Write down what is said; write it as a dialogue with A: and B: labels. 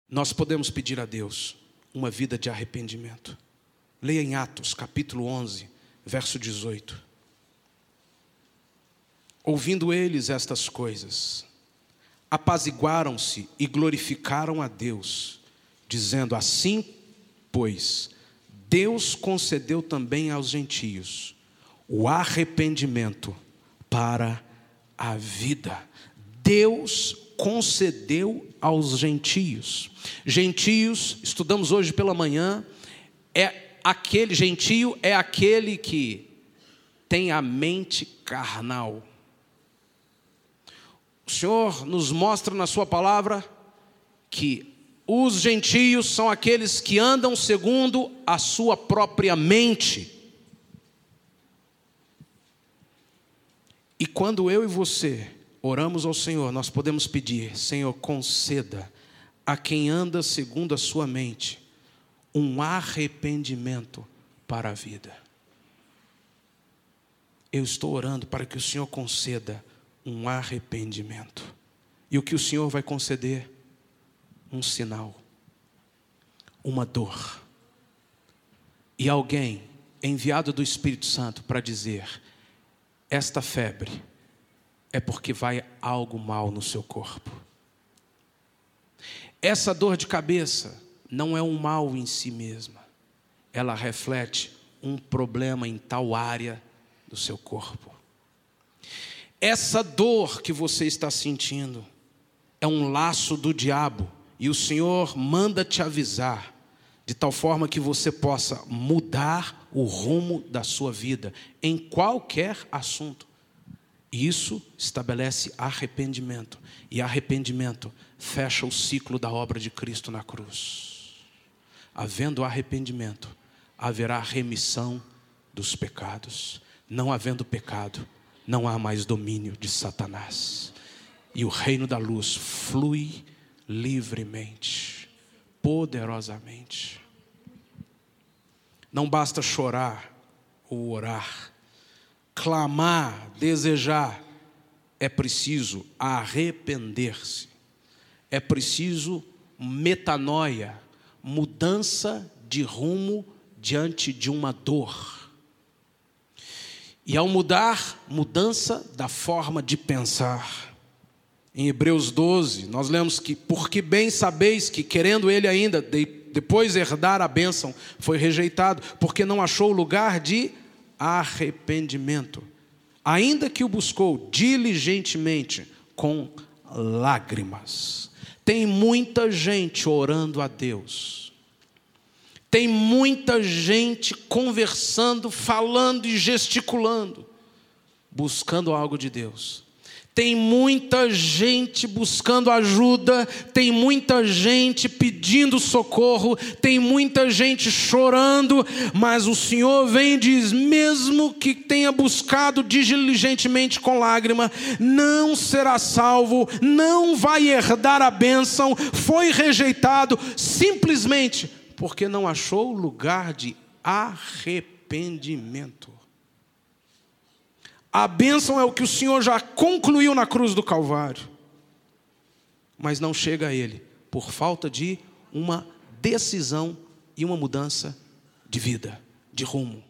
A: nós podemos pedir a Deus uma vida de arrependimento. Leia em Atos, capítulo 11, verso 18. Ouvindo eles estas coisas, apaziguaram-se e glorificaram a Deus, dizendo: assim, pois, Deus concedeu também aos gentios o arrependimento para a vida. Deus concedeu aos gentios. Gentios, estudamos hoje pela manhã, gentio é aquele que tem a mente carnal. O Senhor nos mostra na sua palavra que os gentios são aqueles que andam segundo a sua própria mente. E quando eu e você oramos ao Senhor, nós podemos pedir: Senhor, conceda a quem anda segundo a sua mente um arrependimento para a vida. Eu estou orando para que o Senhor conceda um arrependimento. E o que o Senhor vai conceder? Um sinal, uma dor. E alguém enviado do Espírito Santo para dizer: esta febre é porque vai algo mal no seu corpo. Essa dor de cabeça não é um mal em si mesma. Ela reflete um problema em tal área do seu corpo. Essa dor que você está sentindo é um laço do diabo. E o Senhor manda te avisar, de tal forma que você possa mudar o rumo da sua vida, em qualquer assunto. Isso estabelece arrependimento. E arrependimento fecha o ciclo da obra de Cristo na cruz. Havendo arrependimento, haverá remissão dos pecados. Não havendo pecado, não há mais domínio de Satanás. E o reino da luz flui livremente, poderosamente. Não basta chorar ou orar, clamar, desejar. É preciso arrepender-se. É preciso metanoia, mudança de rumo diante de uma dor. E ao mudar, mudança da forma de pensar. Em Hebreus 12, nós lemos que: porque bem sabeis que, querendo ele ainda depois herdar a bênção, foi rejeitado, porque não achou lugar de arrependimento, ainda que o buscou diligentemente com lágrimas. Tem muita gente orando a Deus. Tem muita gente conversando, falando e gesticulando, buscando algo de Deus. Tem muita gente buscando ajuda, tem muita gente pedindo socorro, tem muita gente chorando, mas o Senhor vem e diz: mesmo que tenha buscado diligentemente com lágrima, não será salvo, não vai herdar a bênção, foi rejeitado, simplesmente porque não achou lugar de arrependimento. A bênção é o que o Senhor já concluiu na cruz do Calvário, mas não chega a Ele por falta de uma decisão e uma mudança de vida, de rumo.